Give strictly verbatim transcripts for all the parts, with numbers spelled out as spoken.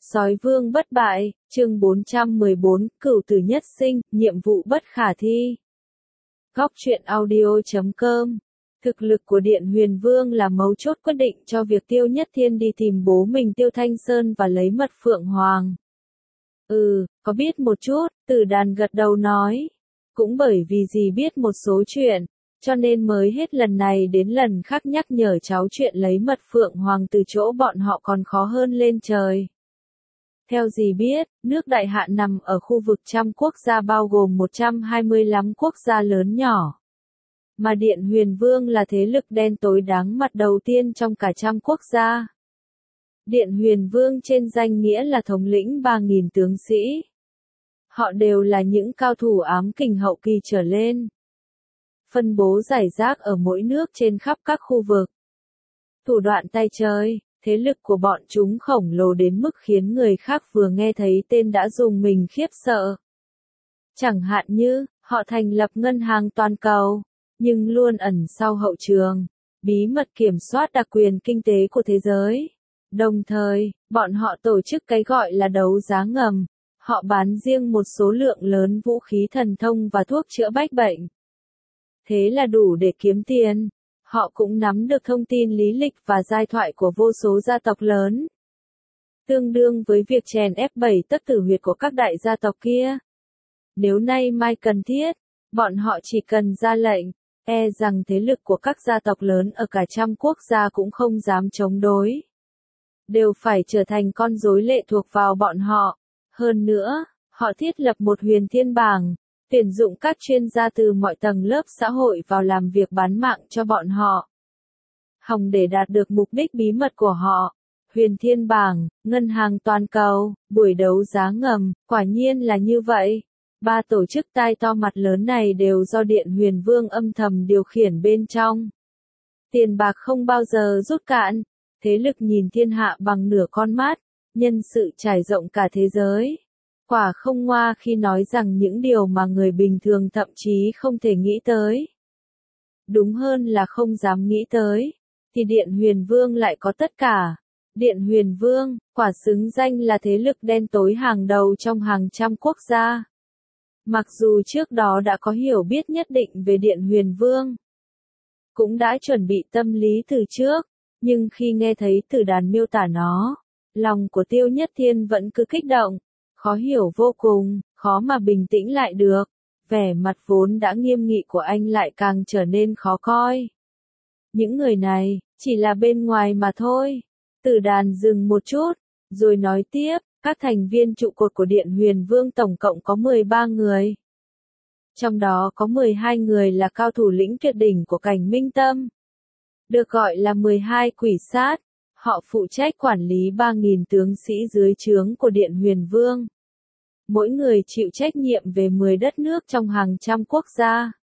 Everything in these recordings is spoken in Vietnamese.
Sói vương bất bại, chương bốn trăm mười bốn, cửu tử nhất sinh, nhiệm vụ bất khả thi. Góc truyện audio chấm com. Thực lực của Điện Huyền Vương là mấu chốt quyết định cho việc Tiêu Nhất Thiên đi tìm bố mình Tiêu Thanh Sơn và lấy mật Phượng Hoàng. Ừ, có biết một chút, Tử Đàn gật đầu nói. Cũng bởi vì dì biết một số chuyện, cho nên mới hết lần này đến lần khác nhắc nhở cháu chuyện lấy mật Phượng Hoàng từ chỗ bọn họ còn khó hơn lên trời. Theo dì biết, nước Đại Hạ nằm ở khu vực trăm quốc gia bao gồm một trăm hai mươi lăm quốc gia lớn nhỏ. Mà Điện Huyền Vương là thế lực đen tối đáng mặt đầu tiên trong cả trăm quốc gia. Điện Huyền Vương trên danh nghĩa là thống lĩnh ba nghìn tướng sĩ. Họ đều là những cao thủ ám kình hậu kỳ trở lên. Phân bố rải rác ở mỗi nước trên khắp các khu vực. Thủ đoạn tay chơi, thế lực của bọn chúng khổng lồ đến mức khiến người khác vừa nghe thấy tên đã dùng mình khiếp sợ. Chẳng hạn như, họ thành lập ngân hàng toàn cầu, nhưng luôn ẩn sau hậu trường, bí mật kiểm soát đặc quyền kinh tế của thế giới. Đồng thời, bọn họ tổ chức cái gọi là đấu giá ngầm, họ bán riêng một số lượng lớn vũ khí thần thông và thuốc chữa bách bệnh. Thế là đủ để kiếm tiền. Họ cũng nắm được thông tin lý lịch và giai thoại của vô số gia tộc lớn. Tương đương với việc chèn ép bảy tấc tử huyệt của các đại gia tộc kia. Nếu nay mai cần thiết, bọn họ chỉ cần ra lệnh, e rằng thế lực của các gia tộc lớn ở cả trăm quốc gia cũng không dám chống đối. Đều phải trở thành con rối lệ thuộc vào bọn họ. Hơn nữa, họ thiết lập một huyền thiên bảng, tuyển dụng các chuyên gia từ mọi tầng lớp xã hội vào làm việc bán mạng cho bọn họ. Hòng để đạt được mục đích bí mật của họ. Huyền thiên bảng, ngân hàng toàn cầu, buổi đấu giá ngầm, quả nhiên là như vậy. Ba tổ chức tai to mặt lớn này đều do Điện Huyền Vương âm thầm điều khiển bên trong. Tiền bạc không bao giờ rút cạn, thế lực nhìn thiên hạ bằng nửa con mắt, nhân sự trải rộng cả thế giới. Quả không ngoa khi nói rằng những điều mà người bình thường thậm chí không thể nghĩ tới. Đúng hơn là không dám nghĩ tới, thì Điện Huyền Vương lại có tất cả. Điện Huyền Vương, quả xứng danh là thế lực đen tối hàng đầu trong hàng trăm quốc gia. Mặc dù trước đó đã có hiểu biết nhất định về Điện Huyền Vương, cũng đã chuẩn bị tâm lý từ trước, nhưng khi nghe thấy Tử Đàn miêu tả nó, lòng của Tiêu Nhất Thiên vẫn cứ kích động. Khó hiểu vô cùng, khó mà bình tĩnh lại được. Vẻ mặt vốn đã nghiêm nghị của anh lại càng trở nên khó coi. Những người này, chỉ là bên ngoài mà thôi. Tử Đàn dừng một chút, rồi nói tiếp, các thành viên trụ cột của Điện Huyền Vương tổng cộng có mười ba người. Trong đó có mười hai người là cao thủ lĩnh tuyệt đỉnh của cảnh Minh Tâm. Được gọi là mười hai quỷ sát. Họ phụ trách quản lý ba nghìn tướng sĩ dưới trướng của Điện Huyền Vương. Mỗi người chịu trách nhiệm về mười đất nước trong hàng trăm quốc gia.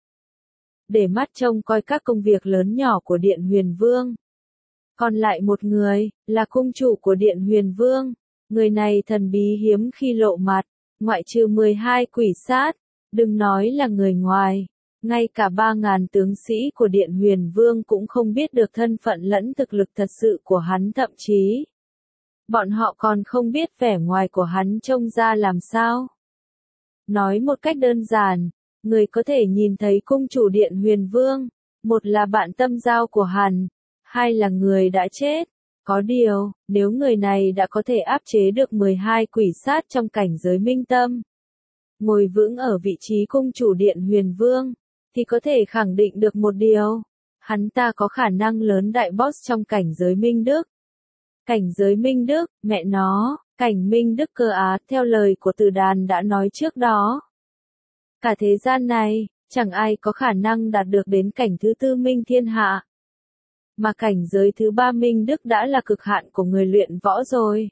Để mắt trông coi các công việc lớn nhỏ của Điện Huyền Vương. Còn lại một người, là cung chủ của Điện Huyền Vương. Người này thần bí hiếm khi lộ mặt, ngoại trừ mười hai quỷ sát, đừng nói là người ngoài. Ngay cả ba ngàn tướng sĩ của Điện Huyền Vương cũng không biết được thân phận lẫn thực lực thật sự của hắn, thậm chí bọn họ còn không biết vẻ ngoài của hắn trông ra làm sao. Nói một cách đơn giản, người có thể nhìn thấy cung chủ Điện Huyền Vương, một là bạn tâm giao của hắn, hai là người đã chết. Có điều, nếu người này đã có thể áp chế được mười hai quỷ sát trong cảnh giới minh tâm, ngồi vững ở vị trí cung chủ Điện Huyền Vương, thì có thể khẳng định được một điều, hắn ta có khả năng lớn đại boss trong cảnh giới Minh Đức. Cảnh giới Minh Đức, mẹ nó, cảnh Minh Đức cơ á, theo lời của Tử Đàn đã nói trước đó. Cả thế gian này, chẳng ai có khả năng đạt được đến cảnh thứ tư Minh Thiên Hạ. Mà cảnh giới thứ ba Minh Đức đã là cực hạn của người luyện võ rồi.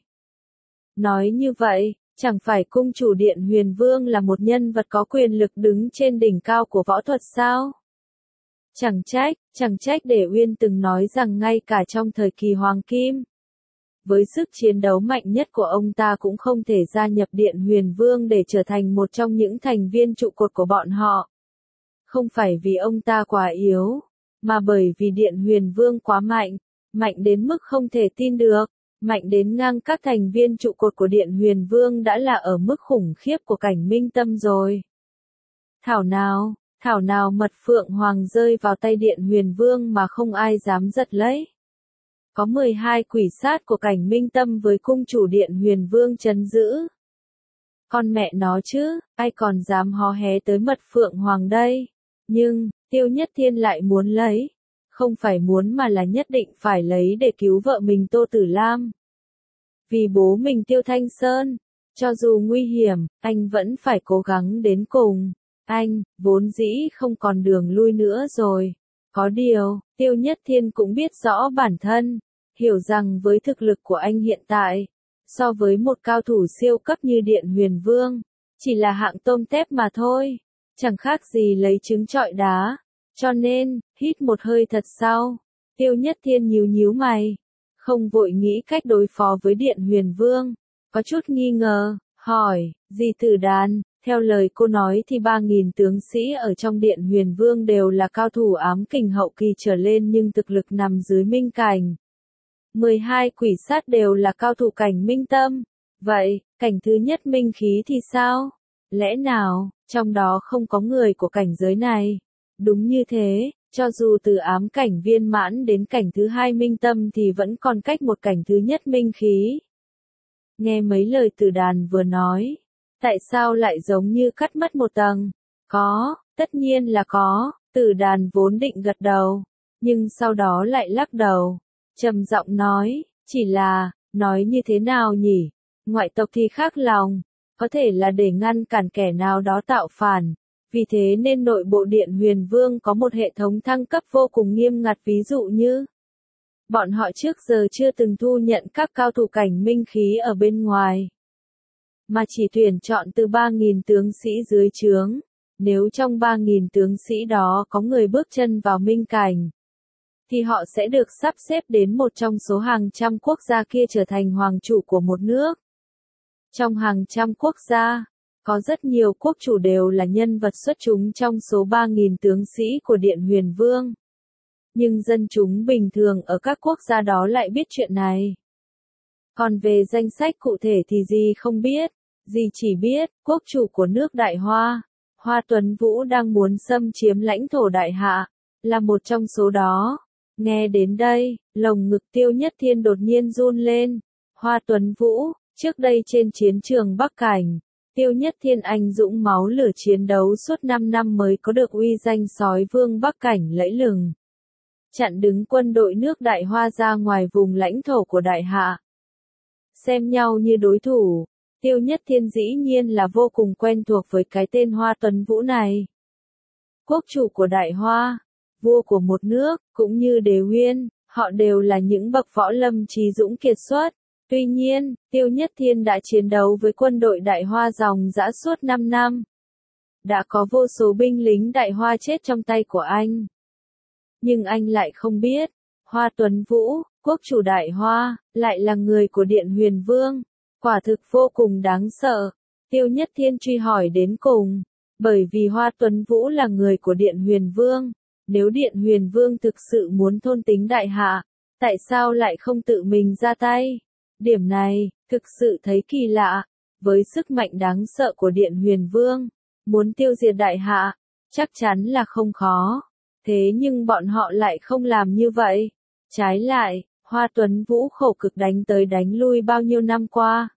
Nói như vậy, chẳng phải cung chủ Điện Huyền Vương là một nhân vật có quyền lực đứng trên đỉnh cao của võ thuật sao? Chẳng trách, chẳng trách Để Uyên từng nói rằng ngay cả trong thời kỳ Hoàng Kim, với sức chiến đấu mạnh nhất của ông ta cũng không thể gia nhập Điện Huyền Vương để trở thành một trong những thành viên trụ cột của bọn họ. Không phải vì ông ta quá yếu, mà bởi vì Điện Huyền Vương quá mạnh, mạnh đến mức không thể tin được. mạnh đến ngang các thành viên trụ cột của Điện Huyền Vương đã là ở mức khủng khiếp của Cảnh Minh Tâm rồi. Thảo nào, thảo nào mật phượng hoàng rơi vào tay Điện Huyền Vương mà không ai dám giật lấy. Có mười hai quỷ sát của Cảnh Minh Tâm với cung chủ Điện Huyền Vương trấn giữ. Con mẹ nó chứ, ai còn dám hó hé tới mật phượng hoàng đây. Nhưng, Tiêu Nhất Thiên lại muốn lấy. Không phải muốn mà là nhất định phải lấy để cứu vợ mình Tô Tử Lam. Vì bố mình Tiêu Thanh Sơn, cho dù nguy hiểm, anh vẫn phải cố gắng đến cùng. Anh, vốn dĩ không còn đường lui nữa rồi. Có điều, Tiêu Nhất Thiên cũng biết rõ bản thân, hiểu rằng với thực lực của anh hiện tại, so với một cao thủ siêu cấp như Điện Huyền Vương, chỉ là hạng tôm tép mà thôi, chẳng khác gì lấy trứng trọi đá. Cho nên, hít một hơi thật sâu, Tiêu Nhất Thiên nhíu nhíu mày, không vội nghĩ cách đối phó với Điện Huyền Vương, có chút nghi ngờ, hỏi, dì Tử Đàn, theo lời cô nói thì ba nghìn tướng sĩ ở trong Điện Huyền Vương đều là cao thủ ám kình hậu kỳ trở lên nhưng thực lực nằm dưới minh cảnh. mười hai quỷ sát đều là cao thủ Cảnh Minh Tâm, vậy, cảnh thứ nhất minh khí thì sao? Lẽ nào, trong đó không có người của cảnh giới này? Đúng như thế, cho dù từ ám cảnh viên mãn đến cảnh thứ hai minh tâm thì vẫn còn cách một cảnh thứ nhất minh khí. Nghe mấy lời Tử Đàn vừa nói, tại sao lại giống như cắt mất một tầng? Có, tất nhiên là có, Tử Đàn vốn định gật đầu, nhưng sau đó lại lắc đầu, trầm giọng nói, chỉ là, nói như thế nào nhỉ? Ngoại tộc thì khác lòng, có thể là để ngăn cản kẻ nào đó tạo phản. Vì thế nên nội bộ Điện Huyền Vương có một hệ thống thăng cấp vô cùng nghiêm ngặt, ví dụ như bọn họ trước giờ chưa từng thu nhận các cao thủ cảnh minh khí ở bên ngoài, mà chỉ tuyển chọn từ ba nghìn tướng sĩ dưới trướng. Nếu trong ba nghìn tướng sĩ đó có người bước chân vào minh cảnh, thì họ sẽ được sắp xếp đến một trong số hàng trăm quốc gia kia trở thành hoàng chủ của một nước. Trong hàng trăm quốc gia, có rất nhiều quốc chủ đều là nhân vật xuất chúng trong số ba nghìn tướng sĩ của Điện Huyền Vương. Nhưng dân chúng bình thường ở các quốc gia đó lại biết chuyện này. Còn về danh sách cụ thể thì dì không biết, dì chỉ biết, quốc chủ của nước Đại Hoa, Hoa Tuấn Vũ đang muốn xâm chiếm lãnh thổ Đại Hạ, là một trong số đó. Nghe đến đây, lồng ngực Tiêu Nhất Thiên đột nhiên run lên. Hoa Tuấn Vũ, trước đây trên chiến trường Bắc Cảnh, Tiêu Nhất Thiên anh dũng máu lửa chiến đấu suốt năm năm mới có được uy danh sói vương Bắc Cảnh lẫy lừng. Chặn đứng quân đội nước Đại Hoa ra ngoài vùng lãnh thổ của Đại Hạ. Xem nhau như đối thủ, Tiêu Nhất Thiên dĩ nhiên là vô cùng quen thuộc với cái tên Hoa Tuấn Vũ này. Quốc chủ của Đại Hoa, vua của một nước, cũng như Đế Uyên, họ đều là những bậc võ lâm trí dũng kiệt xuất. Tuy nhiên, Tiêu Nhất Thiên đã chiến đấu với quân đội Đại Hoa dòng dã suốt năm năm. Đã có vô số binh lính Đại Hoa chết trong tay của anh. Nhưng anh lại không biết, Hoa Tuấn Vũ, quốc chủ Đại Hoa, lại là người của Điện Huyền Vương. Quả thực vô cùng đáng sợ. Tiêu Nhất Thiên truy hỏi đến cùng, bởi vì Hoa Tuấn Vũ là người của Điện Huyền Vương. Nếu Điện Huyền Vương thực sự muốn thôn tính Đại Hạ, tại sao lại không tự mình ra tay? Điểm này, thực sự thấy kỳ lạ. Với sức mạnh đáng sợ của Điện Huyền Vương, muốn tiêu diệt Đại Hạ, chắc chắn là không khó. Thế nhưng bọn họ lại không làm như vậy. Trái lại, Hoa Tuấn Vũ khổ cực đánh tới đánh lui bao nhiêu năm qua.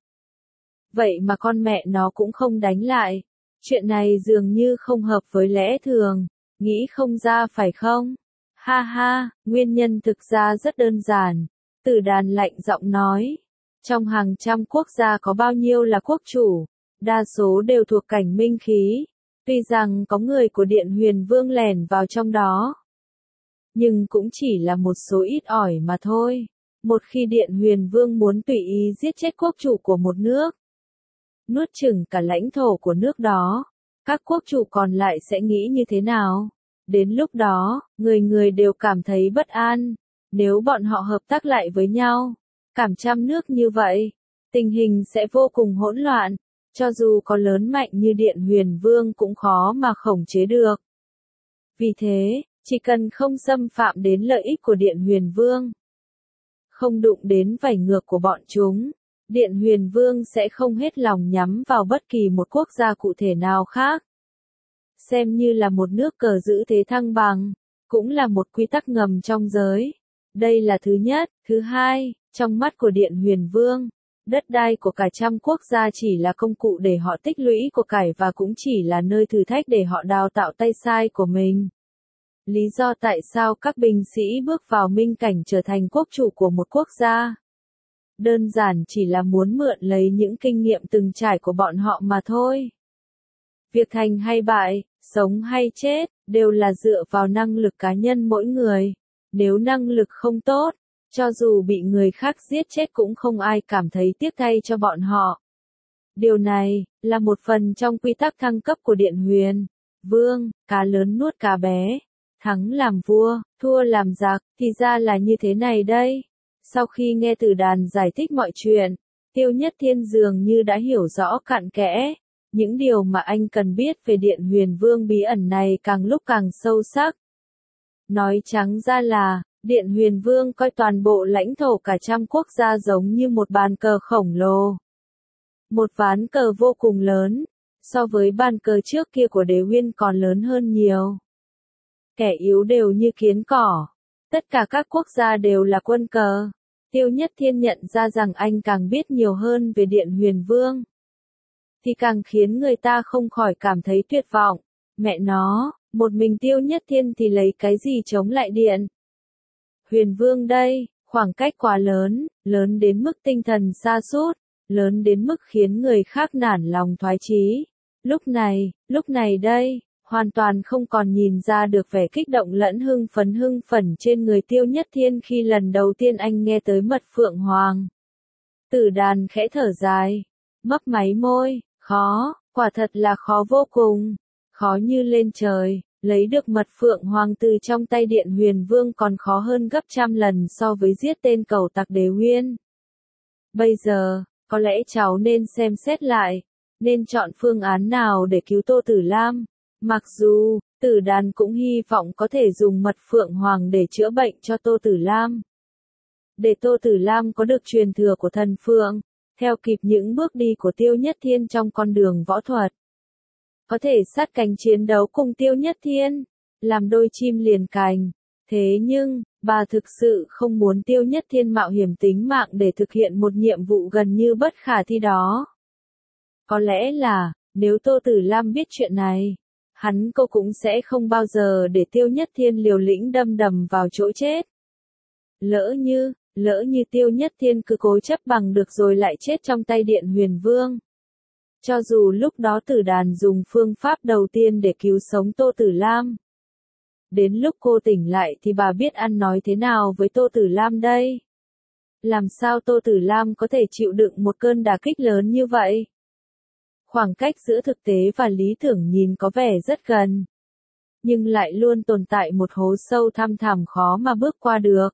Vậy mà con mẹ nó cũng không đánh lại. Chuyện này dường như không hợp với lẽ thường. Nghĩ không ra phải không? Ha ha, nguyên nhân thực ra rất đơn giản. Tử Đàn lạnh giọng nói. Trong hàng trăm quốc gia có bao nhiêu là quốc chủ, đa số đều thuộc cảnh minh khí. Tuy rằng có người của Điện Huyền Vương lẻn vào trong đó, nhưng cũng chỉ là một số ít ỏi mà thôi. Một khi Điện Huyền Vương muốn tùy ý giết chết quốc chủ của một nước, nuốt chửng cả lãnh thổ của nước đó, các quốc chủ còn lại sẽ nghĩ như thế nào? Đến lúc đó, người người đều cảm thấy bất an. Nếu bọn họ hợp tác lại với nhau, cảm trăm nước như vậy, tình hình sẽ vô cùng hỗn loạn. Cho dù có lớn mạnh như Điện Huyền Vương cũng khó mà khống chế được. Vì thế, chỉ cần không xâm phạm đến lợi ích của Điện Huyền Vương, không đụng đến vảy ngược của bọn chúng, Điện Huyền Vương sẽ không hết lòng nhắm vào bất kỳ một quốc gia cụ thể nào khác. Xem như là một nước cờ giữ thế thăng bằng, cũng là một quy tắc ngầm trong giới. Đây là thứ nhất. Thứ hai, trong mắt của Điện Huyền Vương, đất đai của cả trăm quốc gia chỉ là công cụ để họ tích lũy của cải và cũng chỉ là nơi thử thách để họ đào tạo tay sai của mình. Lý do tại sao các binh sĩ bước vào minh cảnh trở thành quốc chủ của một quốc gia? Đơn giản chỉ là muốn mượn lấy những kinh nghiệm từng trải của bọn họ mà thôi. Việc thành hay bại, sống hay chết, đều là dựa vào năng lực cá nhân mỗi người. Nếu năng lực không tốt, cho dù bị người khác giết chết cũng không ai cảm thấy tiếc thay cho bọn họ. Điều này, là một phần trong quy tắc thăng cấp của Điện Huyền Vương, cá lớn nuốt cá bé. Thắng làm vua, thua làm giặc, thì ra là như thế này đây. Sau khi nghe Tử Đàn giải thích mọi chuyện, Tiêu Nhất Thiên dường như đã hiểu rõ cặn kẽ. Những điều mà anh cần biết về Điện Huyền Vương bí ẩn này càng lúc càng sâu sắc. Nói trắng ra là, Điện Huyền Vương coi toàn bộ lãnh thổ cả trăm quốc gia giống như một bàn cờ khổng lồ. Một ván cờ vô cùng lớn, so với bàn cờ trước kia của Đế Uyên còn lớn hơn nhiều. Kẻ yếu đều như kiến cỏ. Tất cả các quốc gia đều là quân cờ. Tiêu Nhất Thiên nhận ra rằng anh càng biết nhiều hơn về Điện Huyền Vương, thì càng khiến người ta không khỏi cảm thấy tuyệt vọng. Mẹ nó, một mình Tiêu Nhất Thiên thì lấy cái gì chống lại Điện Huyền Vương đây? Khoảng cách quá lớn, lớn đến mức tinh thần sa sút, lớn đến mức khiến người khác nản lòng thoái chí. Lúc này, lúc này đây, hoàn toàn không còn nhìn ra được vẻ kích động lẫn hưng phấn hưng phấn trên người Tiêu Nhất Thiên khi lần đầu tiên anh nghe tới mật Phượng Hoàng. Tử Đàn khẽ thở dài, mấp máy môi, khó, quả thật là khó vô cùng, khó như lên trời. Lấy được mật Phượng Hoàng từ trong tay Điện Huyền Vương còn khó hơn gấp trăm lần so với giết tên cẩu tặc Đế Uyên. Bây giờ, có lẽ cháu nên xem xét lại, nên chọn phương án nào để cứu Tô Tử Lam. Mặc dù, Tử Đàn cũng hy vọng có thể dùng mật Phượng Hoàng để chữa bệnh cho Tô Tử Lam. Để Tô Tử Lam có được truyền thừa của thần Phượng, theo kịp những bước đi của Tiêu Nhất Thiên trong con đường võ thuật. Có thể sát cánh chiến đấu cùng Tiêu Nhất Thiên, làm đôi chim liền cành. Thế nhưng, bà thực sự không muốn Tiêu Nhất Thiên mạo hiểm tính mạng để thực hiện một nhiệm vụ gần như bất khả thi đó. Có lẽ là, nếu Tô Tử Lam biết chuyện này, hắn cô cũng sẽ không bao giờ để Tiêu Nhất Thiên liều lĩnh đâm đầm vào chỗ chết. Lỡ như, lỡ như Tiêu Nhất Thiên cứ cố chấp bằng được rồi lại chết trong tay Điện Huyền Vương. Cho dù lúc đó Tử Đàn dùng phương pháp đầu tiên để cứu sống Tô Tử Lam. Đến lúc cô tỉnh lại thì bà biết ăn nói thế nào với Tô Tử Lam đây? Làm sao Tô Tử Lam có thể chịu đựng một cơn đả kích lớn như vậy? Khoảng cách giữa thực tế và lý tưởng nhìn có vẻ rất gần, nhưng lại luôn tồn tại một hố sâu thăm thẳm khó mà bước qua được.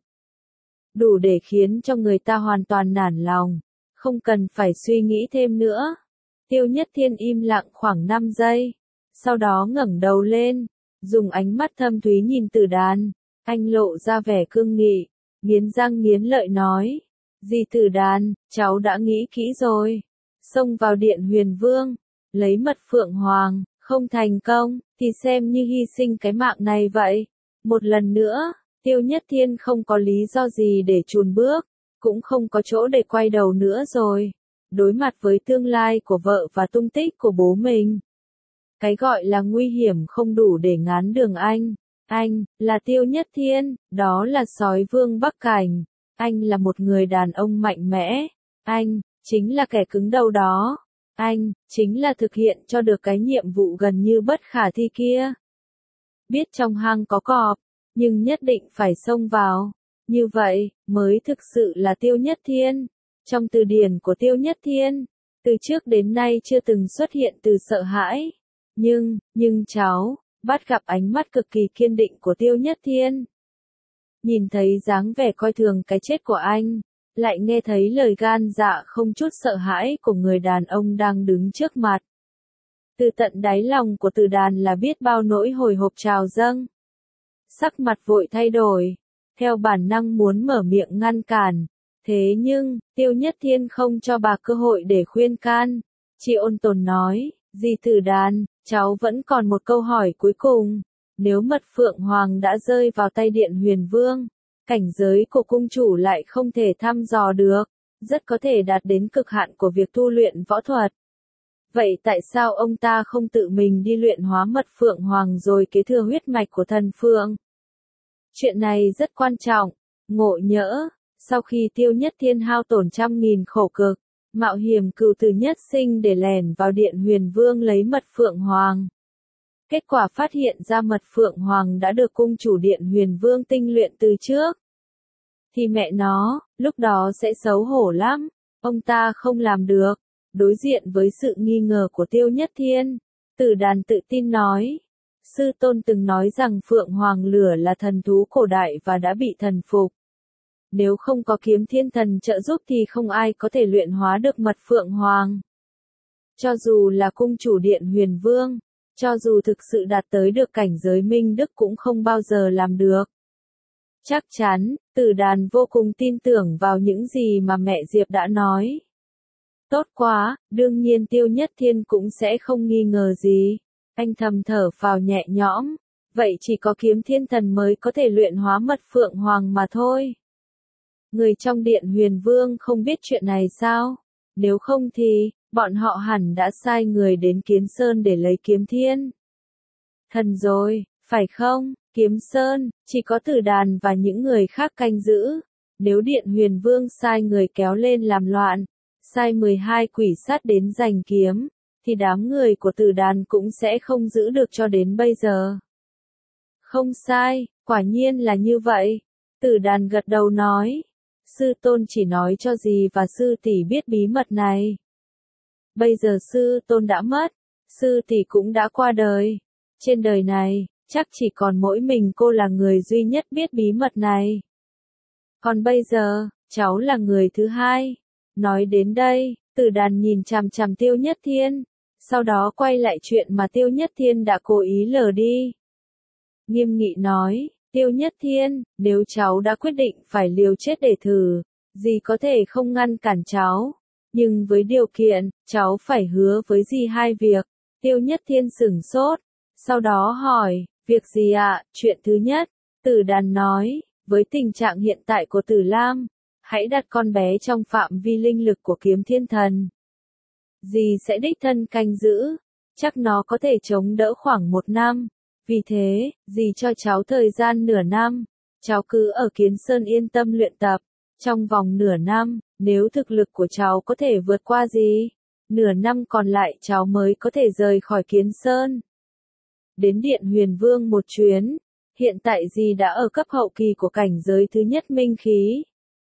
Đủ để khiến cho người ta hoàn toàn nản lòng, không cần phải suy nghĩ thêm nữa. Tiêu Nhất Thiên im lặng khoảng năm giây, sau đó ngẩng đầu lên, dùng ánh mắt thâm thúy nhìn Tử Đàn, anh lộ ra vẻ cương nghị, nghiến răng nghiến lợi nói, dì Tử Đàn, cháu đã nghĩ kỹ rồi, xông vào Điện Huyền Vương, lấy mật Phượng Hoàng, không thành công, thì xem như hy sinh cái mạng này vậy. Một lần nữa, Tiêu Nhất Thiên không có lý do gì để chùn bước, cũng không có chỗ để quay đầu nữa rồi. Đối mặt với tương lai của vợ và tung tích của bố mình. Cái gọi là nguy hiểm không đủ để ngán đường anh. Anh, là Tiêu Nhất Thiên, đó là sói vương Bắc Cảnh. Anh là một người đàn ông mạnh mẽ. Anh, chính là kẻ cứng đầu đó. Anh, chính là thực hiện cho được cái nhiệm vụ gần như bất khả thi kia. Biết trong hang có cọp, nhưng nhất định phải xông vào. Như vậy, mới thực sự là Tiêu Nhất Thiên. Trong từ điển của Tiêu Nhất Thiên, từ trước đến nay chưa từng xuất hiện từ sợ hãi. Nhưng, nhưng cháu, bắt gặp ánh mắt cực kỳ kiên định của Tiêu Nhất Thiên. Nhìn thấy dáng vẻ coi thường cái chết của anh, lại nghe thấy lời gan dạ không chút sợ hãi của người đàn ông đang đứng trước mặt. Từ tận đáy lòng của Tử Đàn là biết bao nỗi hồi hộp trào dâng. Sắc mặt vội thay đổi, theo bản năng muốn mở miệng ngăn cản, Thế nhưng, Tiêu Nhất Thiên không cho bà cơ hội để khuyên can. Chị ôn tồn nói, dì Tử Đàn, cháu vẫn còn một câu hỏi cuối cùng. Nếu mật phượng hoàng đã rơi vào tay Điện Huyền Vương, cảnh giới của cung chủ lại không thể thăm dò được, rất có thể đạt đến cực hạn của việc tu luyện võ thuật. Vậy tại sao ông ta không tự mình đi luyện hóa mật phượng hoàng rồi kế thừa huyết mạch của thần phượng? Chuyện này rất quan trọng. Ngộ nhỡ, sau khi Tiêu Nhất Thiên hao tổn trăm nghìn khổ cực, mạo hiểm cửu tử nhất sinh để lẻn vào Điện Huyền Vương lấy mật phượng hoàng. Kết quả phát hiện ra mật phượng hoàng đã được cung chủ Điện Huyền Vương tinh luyện từ trước. Thì mẹ nó, lúc đó sẽ xấu hổ lắm, ông ta không làm được. Đối diện với sự nghi ngờ của Tiêu Nhất Thiên, Tử Đàn tự tin nói, sư tôn từng nói rằng Phượng Hoàng Lửa là thần thú cổ đại và đã bị thần phục. Nếu không có kiếm thiên thần trợ giúp thì không ai có thể luyện hóa được mật Phượng Hoàng. Cho dù là cung chủ Điện Huyền Vương, cho dù thực sự đạt tới được cảnh giới minh đức cũng không bao giờ làm được. Chắc chắn, Tử Đàn vô cùng tin tưởng vào những gì mà mẹ Diệp đã nói. Tốt quá, đương nhiên Tiêu Nhất Thiên cũng sẽ không nghi ngờ gì. Anh thầm thở phào nhẹ nhõm, vậy chỉ có kiếm thiên thần mới có thể luyện hóa mật Phượng Hoàng mà thôi. Người trong Điện Huyền Vương không biết chuyện này sao? Nếu không thì, bọn họ hẳn đã sai người đến Kiến Sơn để lấy kiếm thiên thần rồi, phải không? Kiếm Sơn, chỉ có Tử Đàn và những người khác canh giữ. Nếu Điện Huyền Vương sai người kéo lên làm loạn, sai mười hai quỷ sát đến giành kiếm, thì đám người của Tử Đàn cũng sẽ không giữ được cho đến bây giờ. Không sai, quả nhiên là như vậy. Tử Đàn gật đầu nói, sư tôn chỉ nói cho dì và sư tỷ biết bí mật này. Bây giờ sư tôn đã mất, sư tỷ cũng đã qua đời. Trên đời này, chắc chỉ còn mỗi mình cô là người duy nhất biết bí mật này. Còn bây giờ, cháu là người thứ hai. Nói đến đây, Tử Đàn nhìn chằm chằm Tiêu Nhất Thiên, sau đó quay lại chuyện mà Tiêu Nhất Thiên đã cố ý lờ đi. Nghiêm nghị nói, Tiêu Nhất Thiên, nếu cháu đã quyết định phải liều chết để thử, dì có thể không ngăn cản cháu, nhưng với điều kiện, cháu phải hứa với dì hai việc. Tiêu Nhất Thiên sửng sốt, sau đó hỏi, việc gì ạ? Chuyện thứ nhất, Tử Đàn nói, với tình trạng hiện tại của Tử Lam, hãy đặt con bé trong phạm vi linh lực của kiếm thiên thần. Dì sẽ đích thân canh giữ, chắc nó có thể chống đỡ khoảng một năm. Vì thế, dì cho cháu thời gian nửa năm, cháu cứ ở Kiến Sơn yên tâm luyện tập. Trong vòng nửa năm, nếu thực lực của cháu có thể vượt qua dì, nửa năm còn lại cháu mới có thể rời khỏi Kiến Sơn. Đến Điện Huyền Vương một chuyến, hiện tại dì đã ở cấp hậu kỳ của cảnh giới thứ nhất minh khí.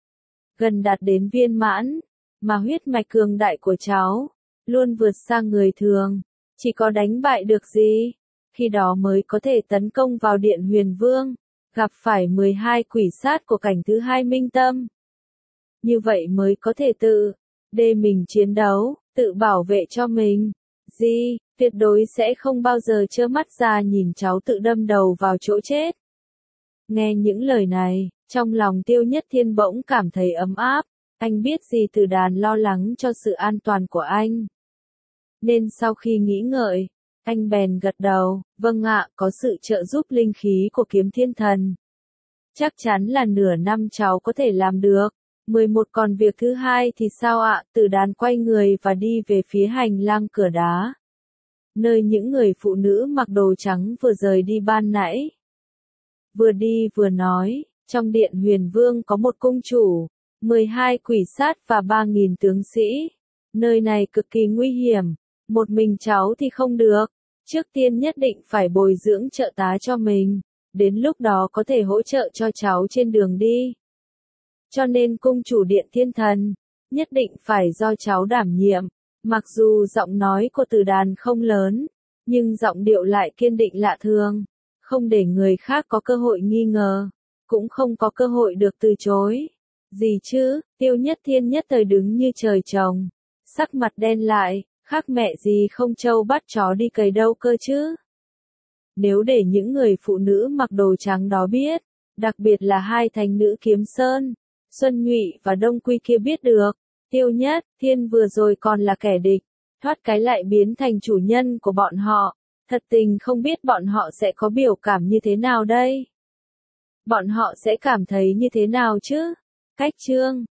Gần đạt đến viên mãn, mà huyết mạch cường đại của cháu, luôn vượt xa người thường, chỉ có đánh bại được dì, khi đó mới có thể tấn công vào Điện Huyền Vương, gặp phải mười hai quỷ sát của cảnh thứ hai minh tâm. Như vậy mới có thể tự, để mình chiến đấu, tự bảo vệ cho mình. Dì, tuyệt đối sẽ không bao giờ trơ mắt ra nhìn cháu tự đâm đầu vào chỗ chết. Nghe những lời này, trong lòng Tiêu Nhất Thiên bỗng cảm thấy ấm áp, anh biết dì Tử Đàn lo lắng cho sự an toàn của anh. Nên sau khi nghĩ ngợi, anh bèn gật đầu, vâng ạ, có sự trợ giúp linh khí của kiếm thiên thần. Chắc chắn là nửa năm cháu có thể làm được. mười một Còn việc thứ hai thì sao ạ? Tử Đàn quay người và đi về phía hành lang cửa đá, nơi những người phụ nữ mặc đồ trắng vừa rời đi ban nãy. Vừa đi vừa nói, trong Điện Huyền Vương có một cung chủ, mười hai quỷ sát và ba nghìn tướng sĩ. Nơi này cực kỳ nguy hiểm, một mình cháu thì không được. Trước tiên nhất định phải bồi dưỡng trợ tá cho mình, đến lúc đó có thể hỗ trợ cho cháu trên đường đi. Cho nên cung chủ Điện Thiên Thần, nhất định phải do cháu đảm nhiệm. Mặc dù giọng nói của Tử Đàn không lớn, nhưng giọng điệu lại kiên định lạ thường, không để người khác có cơ hội nghi ngờ, cũng không có cơ hội được từ chối. Gì chứ? Tiêu Nhất Thiên nhất thời đứng như trời trồng, sắc mặt đen lại, khác mẹ gì không trâu bắt chó đi cày đâu cơ chứ. Nếu để những người phụ nữ mặc đồ trắng đó biết, đặc biệt là hai thánh nữ Kiếm Sơn, Xuân Nhụy và Đông Quy kia biết được. Tiêu Nhất, Thiên vừa rồi còn là kẻ địch, thoát cái lại biến thành chủ nhân của bọn họ. Thật tình không biết bọn họ sẽ có biểu cảm như thế nào đây? Bọn họ sẽ cảm thấy như thế nào chứ? Cách chương